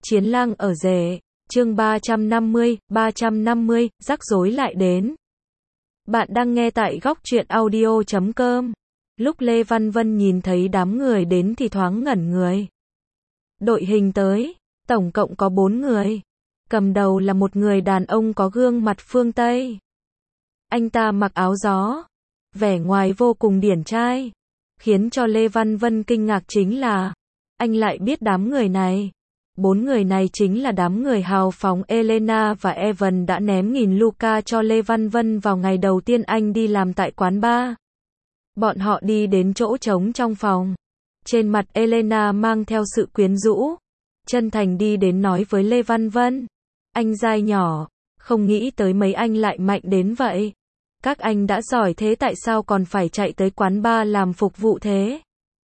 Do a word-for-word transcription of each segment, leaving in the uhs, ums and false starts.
Chiến lang ở rể, chương ba trăm năm mươi, ba trăm năm mươi, rắc rối lại đến. Bạn đang nghe tại góc truyện audio chấm com. Lúc Lê Văn Vân nhìn thấy đám người đến thì thoáng ngẩn người. Đội hình tới, tổng cộng có bốn người. Cầm đầu là một người đàn ông có gương mặt phương Tây. Anh ta mặc áo gió, vẻ ngoài vô cùng điển trai. Khiến cho Lê Văn Vân kinh ngạc chính là, anh lại biết đám người này. Bốn người này chính là đám người hào phóng Elena và Evan đã ném nghìn Luca cho Lê Văn Vân vào ngày đầu tiên anh đi làm tại quán bar. Bọn họ đi đến chỗ trống trong phòng. Trên mặt Elena mang theo sự quyến rũ. Chân thành đi đến nói với Lê Văn Vân. Anh dai nhỏ, không nghĩ tới mấy anh lại mạnh đến vậy. Các anh đã giỏi thế tại sao còn phải chạy tới quán bar làm phục vụ thế?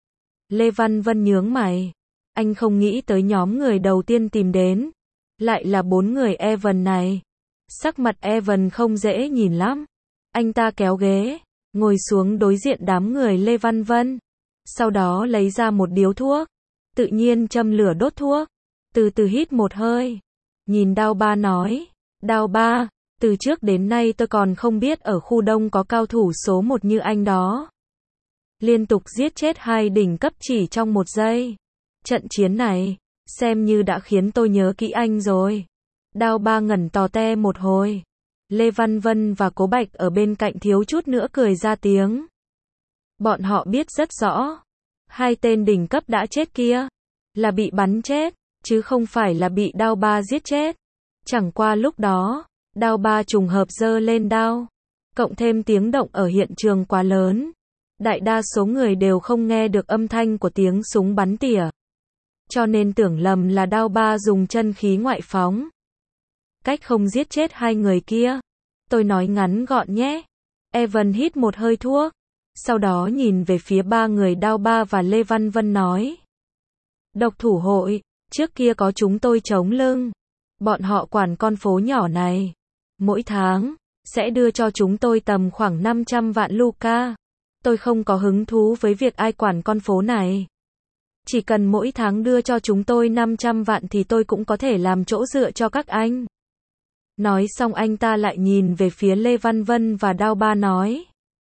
Lê Văn Vân nhướng mày. Anh không nghĩ tới nhóm người đầu tiên tìm đến. Lại là bốn người Evan này. Sắc mặt Evan không dễ nhìn lắm. Anh ta kéo ghế, ngồi xuống đối diện đám người Lê Văn Vân. Sau đó lấy ra một điếu thuốc. Tự nhiên châm lửa đốt thuốc. Từ từ hít một hơi. Nhìn Đao Ba nói. Đao Ba, từ trước đến nay tôi còn không biết ở khu Đông có cao thủ số một như anh đó. Liên tục giết chết hai đỉnh cấp chỉ trong một giây. Trận chiến này, xem như đã khiến tôi nhớ kỹ anh rồi. Đao Ba ngẩn tò te một hồi. Lê Văn Vân và Cố Bạch ở bên cạnh thiếu chút nữa cười ra tiếng. Bọn họ biết rất rõ. Hai tên đỉnh cấp đã chết kia. Là bị bắn chết, chứ không phải là bị Đao Ba giết chết. Chẳng qua lúc đó, Đao Ba trùng hợp giơ lên đao. Cộng thêm tiếng động ở hiện trường quá lớn. Đại đa số người đều không nghe được âm thanh của tiếng súng bắn tỉa. Cho nên tưởng lầm là Đao Ba dùng chân khí ngoại phóng. Cách không giết chết hai người kia. Tôi nói ngắn gọn nhé. Evan hít một hơi thuốc. Sau đó nhìn về phía ba người Đao Ba và Lê Văn Vân nói. Độc thủ hội, trước kia có chúng tôi chống lưng. Bọn họ quản con phố nhỏ này. Mỗi tháng, sẽ đưa cho chúng tôi tầm khoảng năm trăm vạn Luca. Tôi không có hứng thú với việc ai quản con phố này. Chỉ cần mỗi tháng đưa cho chúng tôi năm trăm vạn thì tôi cũng có thể làm chỗ dựa cho các anh. Nói xong anh ta lại nhìn về phía Lê Văn Vân và Đao Ba nói.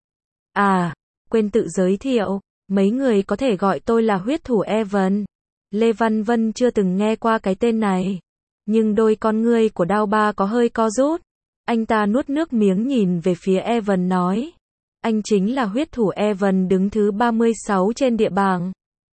À, quên tự giới thiệu, mấy người có thể gọi tôi là huyết thủ Evan. Lê Văn Vân chưa từng nghe qua cái tên này. Nhưng đôi con ngươi của Đao Ba có hơi co rút. Anh ta nuốt nước miếng nhìn về phía Evan nói. Anh chính là huyết thủ Evan đứng thứ ba mươi sáu trên địa bảng.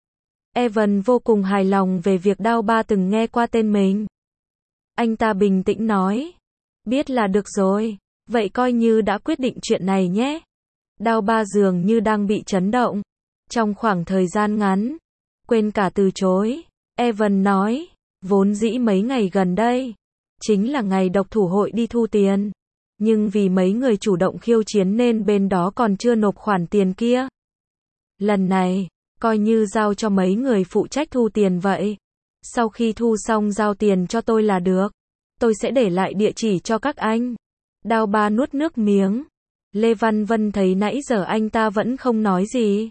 Evan vô cùng hài lòng về việc Đao Ba từng nghe qua tên mình. Anh ta bình tĩnh nói. Biết là được rồi, vậy coi như đã quyết định chuyện này nhé. Đao Ba dường như đang bị chấn động. Trong khoảng thời gian ngắn, quên cả từ chối. Evan nói, vốn dĩ mấy ngày gần đây, chính là ngày độc thủ hội đi thu tiền. Nhưng vì mấy người chủ động khiêu chiến nên bên đó còn chưa nộp khoản tiền kia. Lần này, coi như giao cho mấy người phụ trách thu tiền vậy. Sau khi thu xong giao tiền cho tôi là được. Tôi sẽ để lại địa chỉ cho các anh. Đao Ba nuốt nước miếng. Lê Văn Vân thấy nãy giờ anh ta vẫn không nói gì.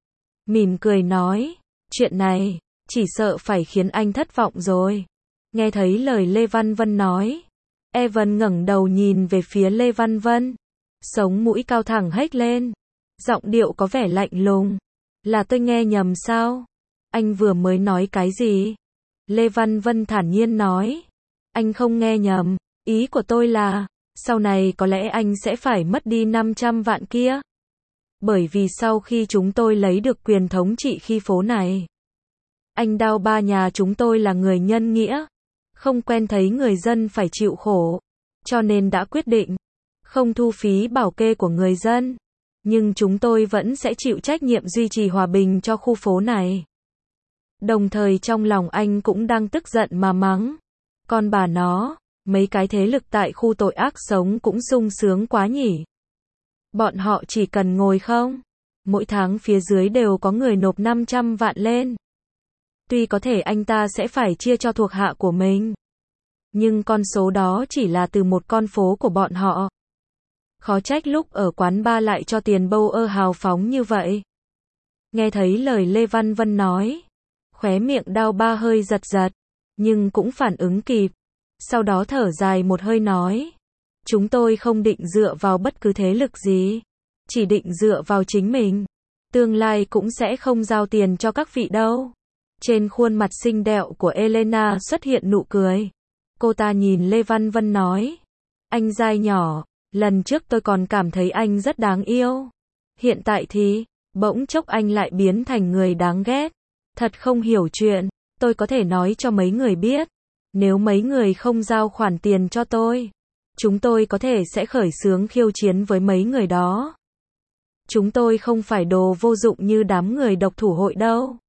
Mỉm cười nói. Chuyện này, chỉ sợ phải khiến anh thất vọng rồi. Nghe thấy lời Lê Văn Vân nói. Evan ngẩng đầu nhìn về phía Lê Văn Vân. Sống mũi cao thẳng hếch lên. Giọng điệu có vẻ lạnh lùng. Là tôi nghe nhầm sao? Anh vừa mới nói cái gì? Lê Văn Vân thản nhiên nói. Anh không nghe nhầm. Ý của tôi là, sau này có lẽ anh sẽ phải mất đi năm trăm vạn kia. Bởi vì sau khi chúng tôi lấy được quyền thống trị khi phố này. Anh Đao Ba nhà chúng tôi là người nhân nghĩa. Không quen thấy người dân phải chịu khổ. Cho nên đã quyết định. Không thu phí bảo kê của người dân. Nhưng chúng tôi vẫn sẽ chịu trách nhiệm duy trì hòa bình cho khu phố này. Đồng thời trong lòng anh cũng đang tức giận mà mắng. Con bà nó, mấy cái thế lực tại khu tội ác sống cũng sung sướng quá nhỉ. Bọn họ chỉ cần ngồi không. Mỗi tháng phía dưới đều có người nộp năm trăm vạn lên. Tuy có thể anh ta sẽ phải chia cho thuộc hạ của mình. Nhưng con số đó chỉ là từ một con phố của bọn họ. Khó trách lúc ở quán bar lại cho tiền bâu ơ hào phóng như vậy. Nghe thấy lời Lê Văn Vân nói. Khóe miệng Đao Ba hơi giật giật. nhưng cũng phản ứng kịp. Sau đó thở dài một hơi nói. Chúng tôi không định dựa vào bất cứ thế lực gì. Chỉ định dựa vào chính mình. Tương lai cũng sẽ không giao tiền cho các vị đâu. Trên khuôn mặt xinh đẹo của Elena xuất hiện nụ cười. Cô ta nhìn Lê Văn Vân nói. Anh giai nhỏ, lần trước tôi còn cảm thấy anh rất đáng yêu. Hiện tại thì, bỗng chốc anh lại biến thành người đáng ghét. Thật không hiểu chuyện, tôi có thể nói cho mấy người biết. Nếu mấy người không giao khoản tiền cho tôi, chúng tôi có thể sẽ khởi xướng khiêu chiến với mấy người đó. Chúng tôi không phải đồ vô dụng như đám người độc thủ hội đâu.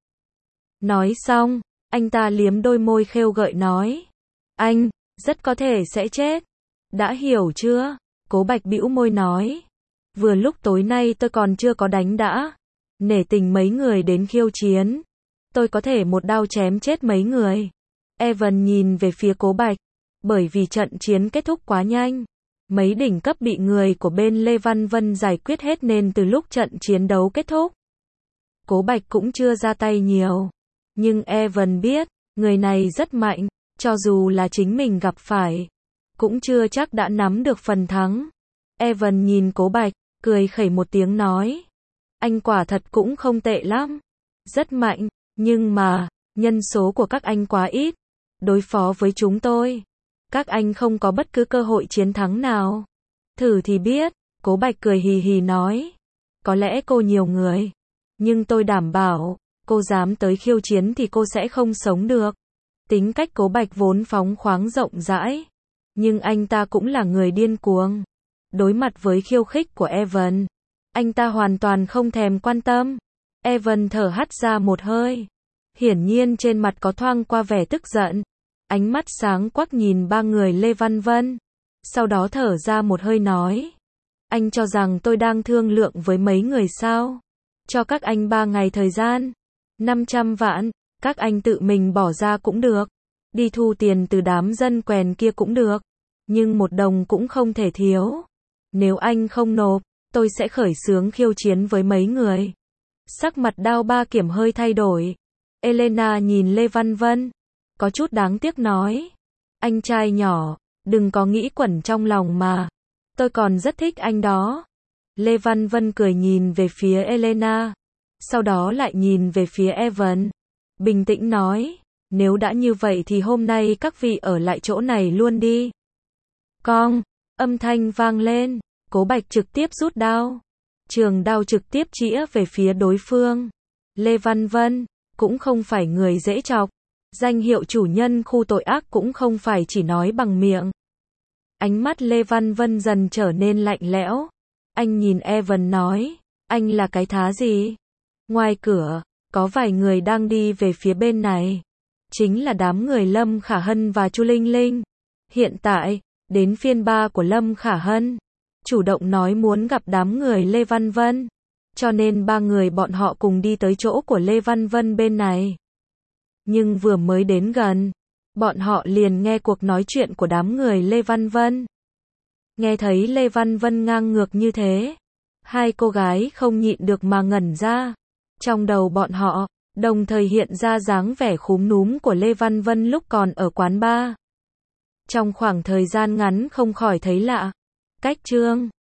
Nói xong, anh ta liếm đôi môi khêu gợi nói. Anh, rất có thể sẽ chết. Đã hiểu chưa? Cố Bạch bĩu môi nói. Vừa lúc tối nay tôi còn chưa có đánh đã. Nể tình mấy người đến khiêu chiến. Tôi có thể một đao chém chết mấy người. Evan nhìn về phía Cố Bạch. Bởi vì trận chiến kết thúc quá nhanh. Mấy đỉnh cấp bị người của bên Lê Văn Vân giải quyết hết nên từ lúc trận chiến đấu kết thúc. Cố Bạch cũng chưa ra tay nhiều. Nhưng Evan biết, người này rất mạnh. Cho dù là chính mình gặp phải, cũng chưa chắc đã nắm được phần thắng. Evan nhìn Cố Bạch, cười khẩy một tiếng nói. Anh quả thật cũng không tệ lắm. Rất mạnh, nhưng mà, nhân số của các anh quá ít. Đối phó với chúng tôi, các anh không có bất cứ cơ hội chiến thắng nào. Thử thì biết, Cố Bạch cười hì hì nói. Có lẽ cô nhiều người, nhưng tôi đảm bảo, cô dám tới khiêu chiến thì cô sẽ không sống được. Tính cách Cố Bạch vốn phóng khoáng rộng rãi, nhưng anh ta cũng là người điên cuồng. Đối mặt với khiêu khích của Evan, anh ta hoàn toàn không thèm quan tâm. Evan thở hắt ra một hơi. Hiển nhiên trên mặt có thoáng qua vẻ tức giận. Ánh mắt sáng quắc nhìn ba người Lê Văn Vân. Sau đó thở ra một hơi nói. Anh cho rằng tôi đang thương lượng với mấy người sao? Cho các anh ba ngày thời gian. năm trăm vạn, các anh tự mình bỏ ra cũng được. Đi thu tiền từ đám dân quèn kia cũng được. Nhưng một đồng cũng không thể thiếu. Nếu anh không nộp, tôi sẽ khởi xướng khiêu chiến với mấy người. Sắc mặt Đao Ba Kiểm hơi thay đổi. Elena nhìn Lê Văn Vân, có chút đáng tiếc nói. Anh trai nhỏ, đừng có nghĩ quẩn trong lòng mà. Tôi còn rất thích anh đó. Lê Văn Vân cười nhìn về phía Elena. Sau đó lại nhìn về phía Evan. Bình tĩnh nói. Nếu đã như vậy thì hôm nay các vị ở lại chỗ này luôn đi. Cong, âm thanh vang lên. Cố Bạch trực tiếp rút đao. Trường đao trực tiếp chĩa về phía đối phương. Lê Văn Vân, cũng không phải người dễ chọc. Danh hiệu chủ nhân khu tội ác cũng không phải chỉ nói bằng miệng. Ánh mắt Lê Văn Vân dần trở nên lạnh lẽo. Anh nhìn Evan nói, anh là cái thá gì? Ngoài cửa, có vài người đang đi về phía bên này. Chính là đám người Lâm Khả Hân và Chu Linh Linh. Hiện tại, đến phiên ba của Lâm Khả Hân. Chủ động nói muốn gặp đám người Lê Văn Vân. Cho nên ba người bọn họ cùng đi tới chỗ của Lê Văn Vân bên này. Nhưng vừa mới đến gần, bọn họ liền nghe cuộc nói chuyện của đám người Lê Văn Vân. Nghe thấy Lê Văn Vân ngang ngược như thế, hai cô gái không nhịn được mà ngẩn ra. Trong đầu bọn họ, đồng thời hiện ra dáng vẻ khúm núm của Lê Văn Vân lúc còn ở quán bar. Trong khoảng thời gian ngắn không khỏi thấy lạ. Cách chương